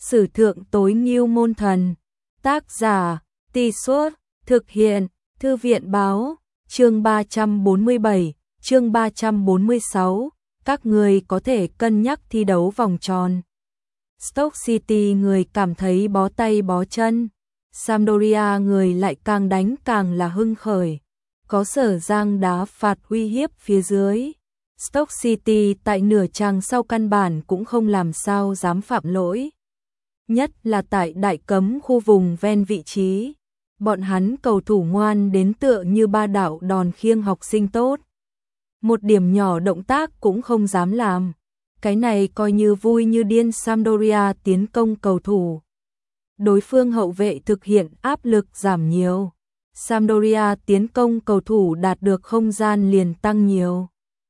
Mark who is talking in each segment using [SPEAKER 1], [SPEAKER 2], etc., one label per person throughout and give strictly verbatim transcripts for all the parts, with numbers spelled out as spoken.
[SPEAKER 1] Sử thượng tối ngưu môn thần. Tác giả, Tì Suốt, thực hiện, Thư viện báo, chương ba trăm bốn mươi bảy, chương ba trăm bốn mươi sáu, các người có thể cân nhắc thi đấu vòng tròn. Stoke City người cảm thấy bó tay bó chân, Sampdoria người lại càng đánh càng là hưng khởi, có Sở Giang đá phạt uy hiếp phía dưới. Stoke City tại nửa chàng sau căn bản cũng không làm sao dám phạm lỗi. Nhất là tại đại cấm khu vùng ven vị trí, bọn hắn cầu thủ ngoan đến tựa như ba đạo đòn khiêng học sinh tốt. Một điểm nhỏ động tác cũng không dám làm. Cái này coi như vui như điên. Sampdoria tiến công cầu thủ. Đối phương hậu vệ thực hiện áp lực giảm nhiều. Sampdoria tiến công cầu thủ đạt được không gian liền tăng nhiều.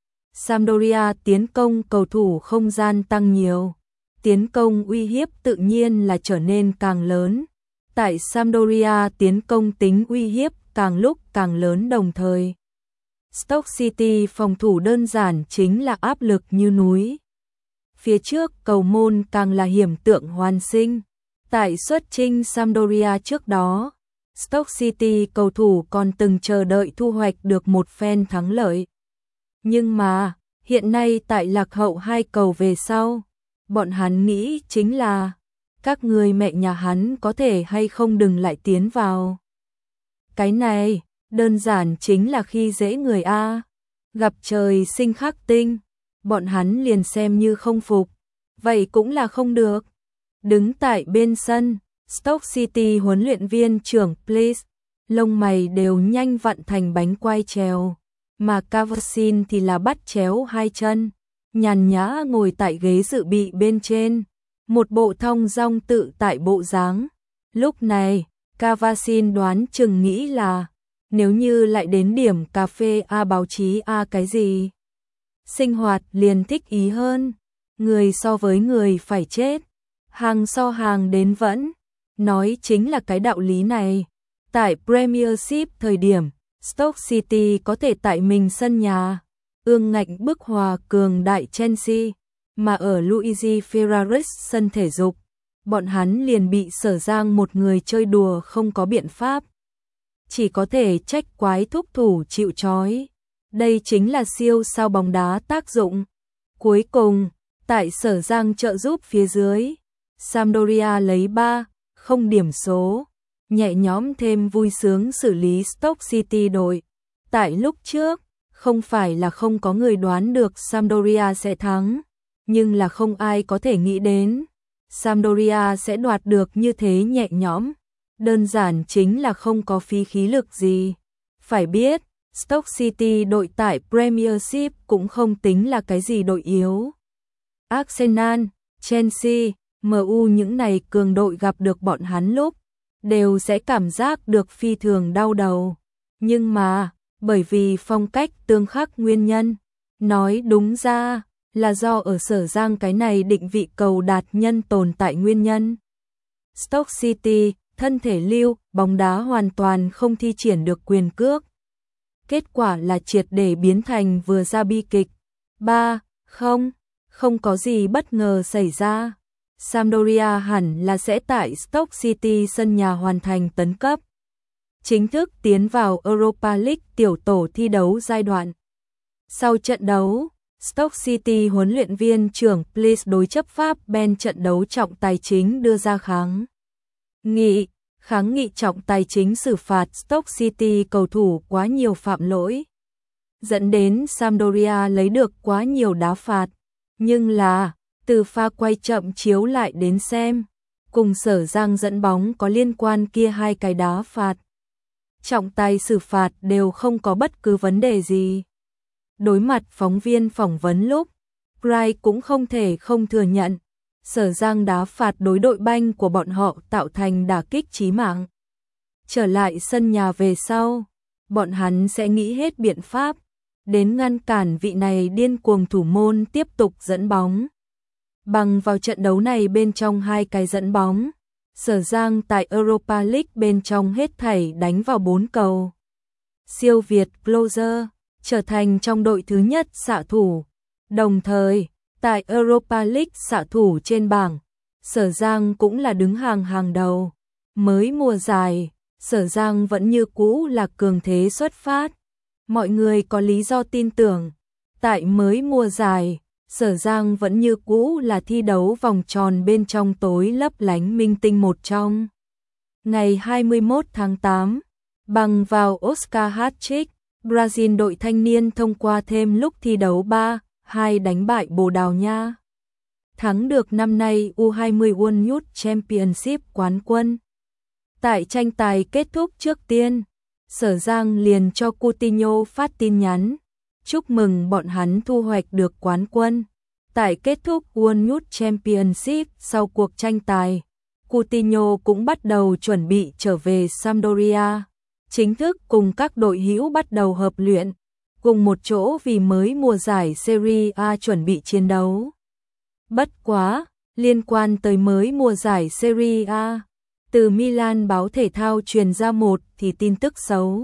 [SPEAKER 1] Sampdoria tiến công cầu thủ không gian tăng nhiều. Tiến công uy hiếp tự nhiên là trở nên càng lớn. Tại Sampdoria tiến công tính uy hiếp càng lúc càng lớn đồng thời. Stoke City phòng thủ đơn giản chính là áp lực như núi. Phía trước cầu môn càng là hiểm tượng hoàn sinh. Tại xuất chinh Sampdoria trước đó, Stoke City cầu thủ còn từng chờ đợi thu hoạch được một phen thắng lợi. Nhưng mà, hiện nay tại lạc hậu hai cầu về sau, bọn hắn nghĩ chính là các người mẹ nhà hắn có thể hay không đừng lại tiến vào. Cái này, đơn giản chính là khi dễ người A. Gặp trời sinh khắc tinh, bọn hắn liền xem như không phục. Vậy cũng là không được. Đứng tại bên sân, Stoke City huấn luyện viên trưởng Please, lông mày đều nhanh vặn thành bánh quai trèo. Mà Cavasin thì là bắt chéo hai chân, nhàn nhã ngồi tại ghế dự bị bên trên. Một bộ thong dong tự tại bộ dáng. Lúc này, Cavasin đoán chừng nghĩ là nếu như lại đến điểm cà phê A báo chí A cái gì. Sinh hoạt liền thích ý hơn. Người so với người phải chết. Hàng so hàng đến vẫn. Nói chính là cái đạo lý này. Tại Premiership thời điểm, Stoke City có thể tại mình sân nhà ương ngạnh bức hòa cường đại Chelsea. Mà ở Luigi Ferraris sân thể dục, bọn hắn liền bị Sở Giang một người chơi đùa không có biện pháp. Chỉ có thể trách quái thúc thủ chịu trói. Đây chính là siêu sao bóng đá tác dụng. Cuối cùng, tại Sở Giang trợ giúp phía dưới, Sampdoria lấy ba không điểm số, nhẹ nhõm thêm vui sướng xử lý Stoke City đội. Tại lúc trước, không phải là không có người đoán được Sampdoria sẽ thắng, nhưng là không ai có thể nghĩ đến Sampdoria sẽ đoạt được như thế nhẹ nhõm. Đơn giản chính là không có phí khí lực gì. Phải biết, Stoke City đội tại Premiership cũng không tính là cái gì đội yếu. Arsenal, Chelsea, em u những này cường đội gặp được bọn hắn lúc đều sẽ cảm giác được phi thường đau đầu. Nhưng mà, bởi vì phong cách tương khắc nguyên nhân, nói đúng ra là do ở Sở Giang cái này định vị cầu đạt nhân tồn tại nguyên nhân. Stoke City, thân thể lưu, bóng đá hoàn toàn không thi triển được quyền cước. Kết quả là triệt để biến thành vừa ra bi kịch. ba không, không có gì bất ngờ xảy ra. Sampdoria hẳn là sẽ tại Stoke City sân nhà hoàn thành tấn cấp. Chính thức tiến vào Europa League tiểu tổ thi đấu giai đoạn. Sau trận đấu, Stoke City huấn luyện viên trưởng Please đối chấp pháp Ben trận đấu trọng tài chính đưa ra kháng nghị. Kháng nghị trọng tài chính xử phạt Stoke City cầu thủ quá nhiều phạm lỗi, dẫn đến Sampdoria lấy được quá nhiều đá phạt. Nhưng là, từ pha quay chậm chiếu lại đến xem, cùng Sở Giang dẫn bóng có liên quan kia hai cái đá phạt, trọng tài xử phạt đều không có bất cứ vấn đề gì. Đối mặt phóng viên phỏng vấn lúc, Bright cũng không thể không thừa nhận, Sở Giang đá phạt đối đội banh của bọn họ tạo thành đả kích chí mạng. Trở lại sân nhà về sau, bọn hắn sẽ nghĩ hết biện pháp đến ngăn cản vị này điên cuồng thủ môn tiếp tục dẫn bóng. Bằng vào trận đấu này bên trong hai cái dẫn bóng, Sở Giang tại Europa League bên trong hết thảy đánh vào bốn cầu. Siêu Việt Closer trở thành trong đội thứ nhất xạ thủ. Đồng thời, tại Europa League xạ thủ trên bảng, Sở Giang cũng là đứng hàng hàng đầu. Mới mùa giải, Sở Giang vẫn như cũ là cường thế xuất phát. Mọi người có lý do tin tưởng. Tại mới mùa giải, Sở Giang vẫn như cũ là thi đấu vòng tròn bên trong tối lấp lánh minh tinh một trong. Ngày hai mươi mốt tháng tám, bằng vào Oscar hat-trick, Brazil đội thanh niên thông qua thêm lúc thi đấu ba hai đánh bại Bồ Đào Nha. Thắng được năm nay U hai mươi World Youth Championship quán quân. Tại tranh tài kết thúc trước tiên, Sở Giang liền cho Coutinho phát tin nhắn, chúc mừng bọn hắn thu hoạch được quán quân. Tại kết thúc World Youth Championship sau cuộc tranh tài, Coutinho cũng bắt đầu chuẩn bị trở về Sampdoria, chính thức cùng các đội hữu bắt đầu hợp luyện, cùng một chỗ vì mới mùa giải Serie A chuẩn bị chiến đấu. Bất quá, liên quan tới mới mùa giải Serie A, từ Milan báo thể thao truyền ra một thì tin tức xấu.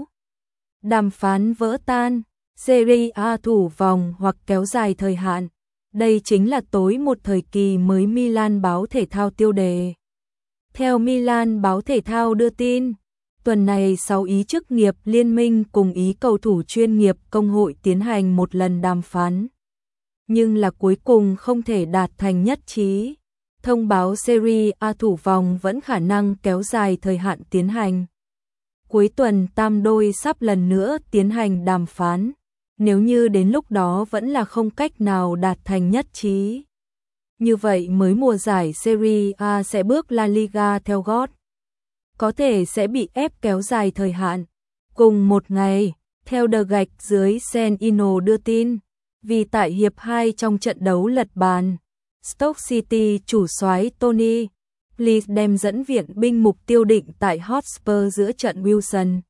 [SPEAKER 1] Đàm phán vỡ tan, Serie A thủ vòng hoặc kéo dài thời hạn. Đây chính là tối một thời kỳ mới Milan báo thể thao tiêu đề. Theo Milan báo thể thao đưa tin, tuần này sáu ý chức nghiệp liên minh cùng ý cầu thủ chuyên nghiệp công hội tiến hành một lần đàm phán. Nhưng là cuối cùng không thể đạt thành nhất trí. Thông báo Serie A thủ vòng vẫn khả năng kéo dài thời hạn tiến hành. Cuối tuần tam đôi sắp lần nữa tiến hành đàm phán. Nếu như đến lúc đó vẫn là không cách nào đạt thành nhất trí, như vậy mới mùa giải Serie A sẽ bước La Liga theo gót. Có thể sẽ bị ép kéo dài thời hạn. Cùng một ngày, theo The Gạch dưới Senino đưa tin, vì tại hiệp hai trong trận đấu lật bàn, Stoke City chủ soái Tony Please đem dẫn viện binh mục tiêu định tại Hotspur giữa trận Wilson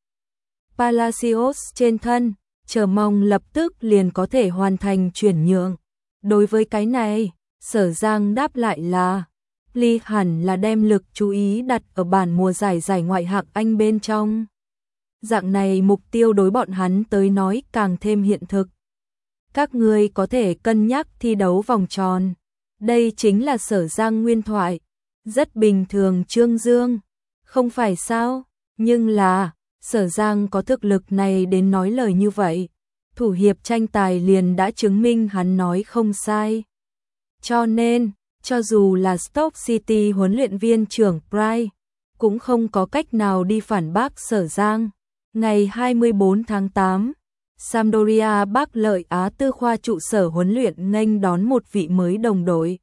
[SPEAKER 1] Palacios trên thân, chờ mong lập tức liền có thể hoàn thành chuyển nhượng. Đối với cái này, Sở Giang đáp lại là Please hẳn là đem lực chú ý đặt ở bản mùa giải giải ngoại hạng Anh bên trong. Dạng này mục tiêu đối bọn hắn tới nói càng thêm hiện thực. Các người có thể cân nhắc thi đấu vòng tròn. Đây chính là Sở Giang nguyên thoại. Rất bình thường Trương Dương. Không phải sao? Nhưng là, Sở Giang có thực lực này đến nói lời như vậy. Thủ hiệp tranh tài liền đã chứng minh hắn nói không sai. Cho nên, cho dù là Stoke City huấn luyện viên trưởng Price, cũng không có cách nào đi phản bác Sở Giang. Ngày hai mươi bốn tháng tám, Sampdoria Bắc Lợi Á Tư khoa trụ sở huấn luyện nghênh đón một vị mới đồng đội.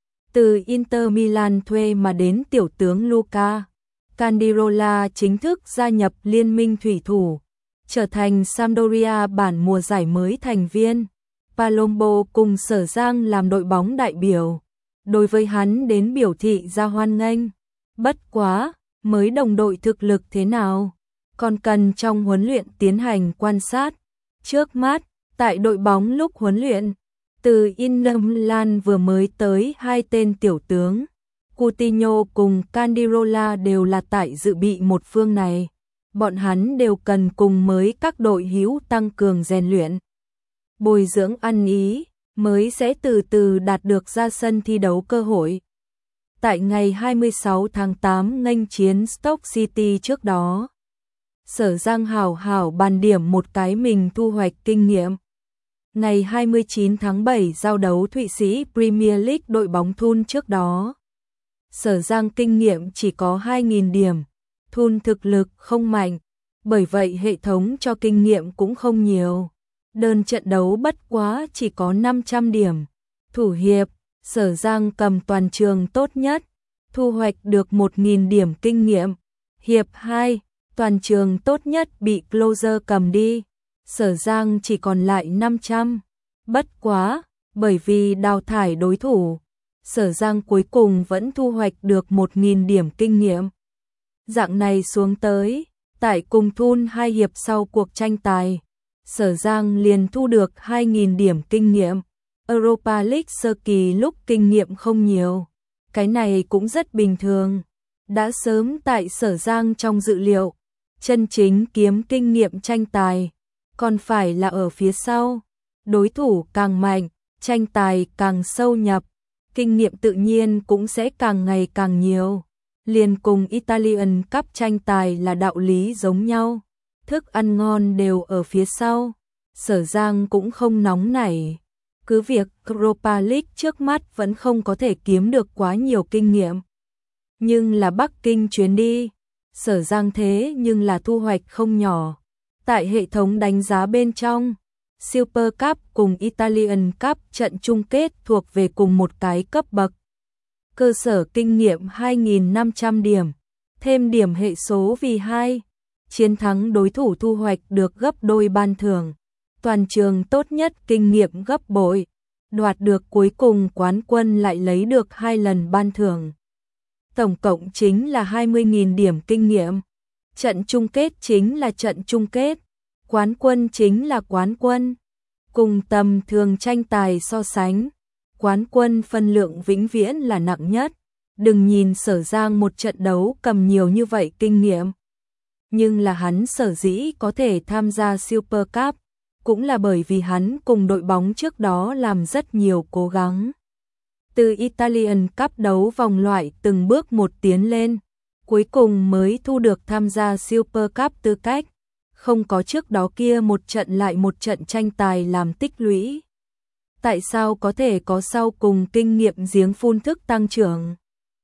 [SPEAKER 1] Từ Inter Milan thuê mà đến tiểu tướng Luca Candirola chính thức gia nhập liên minh thủy thủ, trở thành Sampdoria bản mùa giải mới thành viên. Palombo cùng Sở Giang làm đội bóng đại biểu. Đối với hắn đến biểu thị ra hoan nghênh. Bất quá, mới đồng đội thực lực thế nào? Còn cần trong huấn luyện tiến hành quan sát. Trước mắt, tại đội bóng lúc huấn luyện, từ Inter Milan vừa mới tới hai tên tiểu tướng. Coutinho cùng Candirola đều là tại dự bị một phương này. Bọn hắn đều cần cùng mới các đội hữu tăng cường rèn luyện, bồi dưỡng ăn ý, mới sẽ từ từ đạt được ra sân thi đấu cơ hội. Tại ngày hai mươi sáu tháng tám nghênh chiến Stoke City trước đó, Sở Giang hảo hảo bàn điểm một cái mình thu hoạch kinh nghiệm. Ngày hai mươi chín tháng bảy giao đấu Thụy Sĩ Premier League đội bóng Thun trước đó. Sở Giang kinh nghiệm chỉ có hai nghìn điểm, Thun thực lực không mạnh, bởi vậy hệ thống cho kinh nghiệm cũng không nhiều. Đơn trận đấu bất quá chỉ có năm trăm điểm. Thủ hiệp, Sở Giang cầm toàn trường tốt nhất, thu hoạch được một nghìn điểm kinh nghiệm. Hiệp hai, toàn trường tốt nhất bị Closer cầm đi, Sở Giang chỉ còn lại năm trăm. Bất quá, bởi vì đào thải đối thủ, Sở Giang cuối cùng vẫn thu hoạch được một nghìn điểm kinh nghiệm. Dạng này xuống tới, tại cùng Thun hai hiệp sau cuộc tranh tài, Sở Giang liền thu được hai nghìn điểm kinh nghiệm. Europa League sơ kỳ lúc kinh nghiệm không nhiều, cái này cũng rất bình thường. Đã sớm tại Sở Giang trong dự liệu, chân chính kiếm kinh nghiệm tranh tài, còn phải là ở phía sau. Đối thủ càng mạnh, tranh tài càng sâu nhập, kinh nghiệm tự nhiên cũng sẽ càng ngày càng nhiều. Liền cùng Italian Cup tranh tài là đạo lý giống nhau, thức ăn ngon đều ở phía sau. Sở Giang cũng không nóng nảy, cứ việc Europa League trước mắt vẫn không có thể kiếm được quá nhiều kinh nghiệm. Nhưng là Bắc Kinh chuyến đi, Sở Giang thế nhưng là thu hoạch không nhỏ. Tại hệ thống đánh giá bên trong, Super Cup cùng Italian Cup trận chung kết thuộc về cùng một cái cấp bậc. Cơ sở kinh nghiệm hai nghìn năm trăm điểm, thêm điểm hệ số vì hai, chiến thắng đối thủ thu hoạch được gấp đôi ban thưởng. Toàn trường tốt nhất kinh nghiệm gấp bội, đoạt được cuối cùng quán quân lại lấy được hai lần ban thưởng. Tổng cộng chính là hai mươi nghìn điểm kinh nghiệm. Trận chung kết chính là trận chung kết, quán quân chính là quán quân. Cùng tầm thường tranh tài so sánh, quán quân phân lượng vĩnh viễn là nặng nhất. Đừng nhìn Sở Giang một trận đấu cầm nhiều như vậy kinh nghiệm, nhưng là hắn sở dĩ có thể tham gia Super Cup, cũng là bởi vì hắn cùng đội bóng trước đó làm rất nhiều cố gắng. Từ Italian Cup đấu vòng loại từng bước một tiến lên, cuối cùng mới thu được tham gia Super Cup tư cách, không có trước đó kia một trận lại một trận tranh tài làm tích lũy. Tại sao có thể có sau cùng kinh nghiệm giếng phun thức tăng trưởng?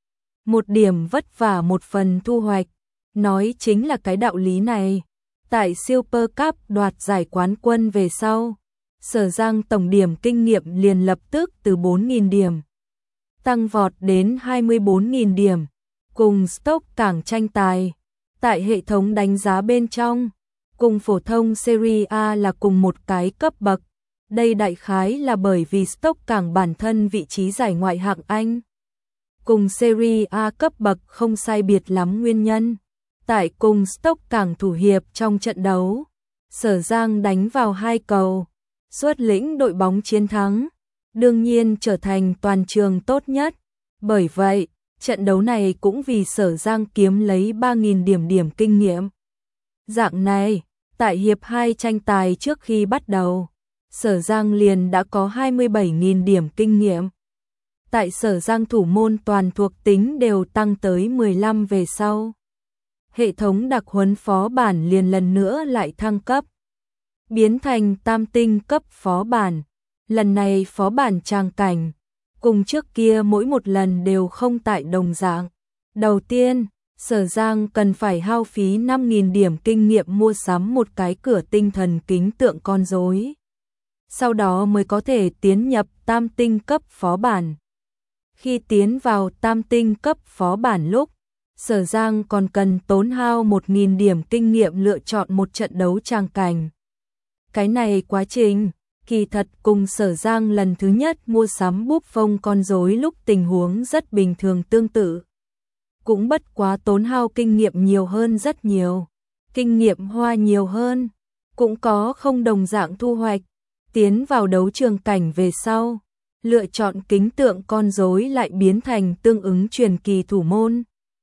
[SPEAKER 1] Một điểm vất vả một phần thu hoạch, nói chính là cái đạo lý này. Tại Super Cup đoạt giải quán quân về sau, Sở Giang tổng điểm kinh nghiệm liền lập tức từ bốn nghìn điểm tăng vọt đến hai mươi bốn nghìn điểm, cùng Stoke Cảng tranh tài. Tại hệ thống đánh giá bên trong, cùng phổ thông Serie A là cùng một cái cấp bậc. Đây đại khái là bởi vì Stoke Cảng bản thân vị trí giải ngoại hạng Anh cùng Serie A cấp bậc không sai biệt lắm nguyên nhân. Tại cùng Stoke Cảng thủ hiệp trong trận đấu, Sở Giang đánh vào hai cầu, xuất lĩnh đội bóng chiến thắng, đương nhiên trở thành toàn trường tốt nhất. Bởi vậy, trận đấu này cũng vì Sở Giang kiếm lấy ba nghìn điểm điểm kinh nghiệm. Dạng này, tại hiệp hai tranh tài trước khi bắt đầu, Sở Giang liền đã có hai mươi bảy nghìn điểm kinh nghiệm. Tại Sở Giang thủ môn toàn thuộc tính đều tăng tới mười lăm về sau, hệ thống đặc huấn phó bản liền lần nữa lại thăng cấp, biến thành tam tinh cấp phó bản. Lần này phó bản tràng cảnh, cùng trước kia mỗi một lần đều không tại đồng dạng. Đầu tiên, Sở Giang cần phải hao phí năm nghìn điểm kinh nghiệm mua sắm một cái cửa tinh thần kính tượng con rối. Sau đó mới có thể tiến nhập tam tinh cấp phó bản. Khi tiến vào tam tinh cấp phó bản lúc, Sở Giang còn cần tốn hao một nghìn điểm kinh nghiệm lựa chọn một trận đấu tràng cảnh. Cái này quá trình, kỳ thật cùng Sở Giang lần thứ nhất mua sắm búp phông con rối lúc tình huống rất bình thường tương tự. Cũng bất quá tốn hao kinh nghiệm nhiều hơn rất nhiều. Kinh nghiệm hoa nhiều hơn, cũng có không đồng dạng thu hoạch. Tiến vào đấu trường cảnh về sau, lựa chọn kính tượng con rối lại biến thành tương ứng truyền kỳ thủ môn.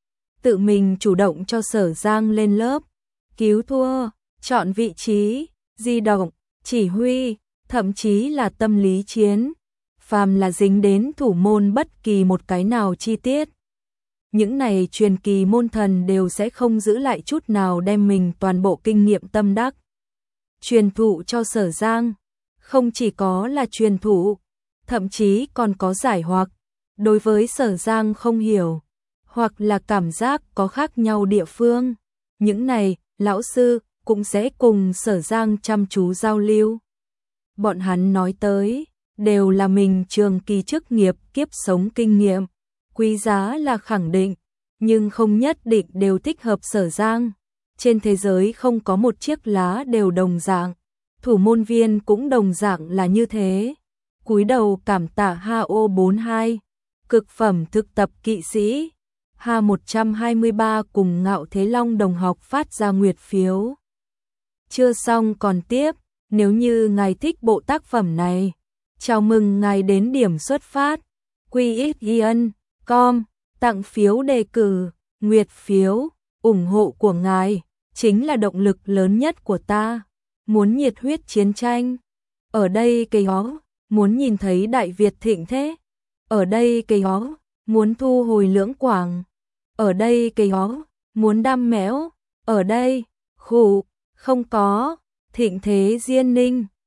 [SPEAKER 1] Tự mình chủ động cho Sở Giang lên lớp, cứu thua, chọn vị trí, di động, chỉ huy, thậm chí là tâm lý chiến. Phàm là dính đến thủ môn bất kỳ một cái nào chi tiết, những này truyền kỳ môn thần đều sẽ không giữ lại chút nào đem mình toàn bộ kinh nghiệm tâm đắc truyền thụ cho Sở Giang. Không chỉ có là truyền thụ, thậm chí còn có giải hoặc. Đối với Sở Giang không hiểu, hoặc là cảm giác có khác nhau địa phương, những này, lão sư cũng sẽ cùng Sở Giang chăm chú giao lưu. Bọn hắn nói tới, đều là mình trường kỳ chức nghiệp kiếp sống kinh nghiệm, quý giá là khẳng định, nhưng không nhất định đều thích hợp Sở Giang. Trên thế giới không có một chiếc lá đều đồng dạng, thủ môn viên cũng đồng dạng là như thế. Cúi đầu cảm tạ H O bốn hai, cực phẩm thực tập kỵ sĩ, H một trăm hai mươi ba cùng Ngạo Thế Long đồng học phát ra nguyệt phiếu. Chưa xong còn tiếp, nếu như ngài thích bộ tác phẩm này, chào mừng ngài đến điểm xuất phát, quy ích yên com, tặng phiếu đề cử, nguyệt phiếu, ủng hộ của ngài, chính là động lực lớn nhất của ta. Muốn nhiệt huyết chiến tranh, ở đây cây ó, muốn nhìn thấy Đại Việt thịnh thế, ở đây cây ó, muốn thu hồi lưỡng quảng, ở đây cây ó, muốn đam mẽo, ở đây, khụ, không có, thịnh thế diên ninh.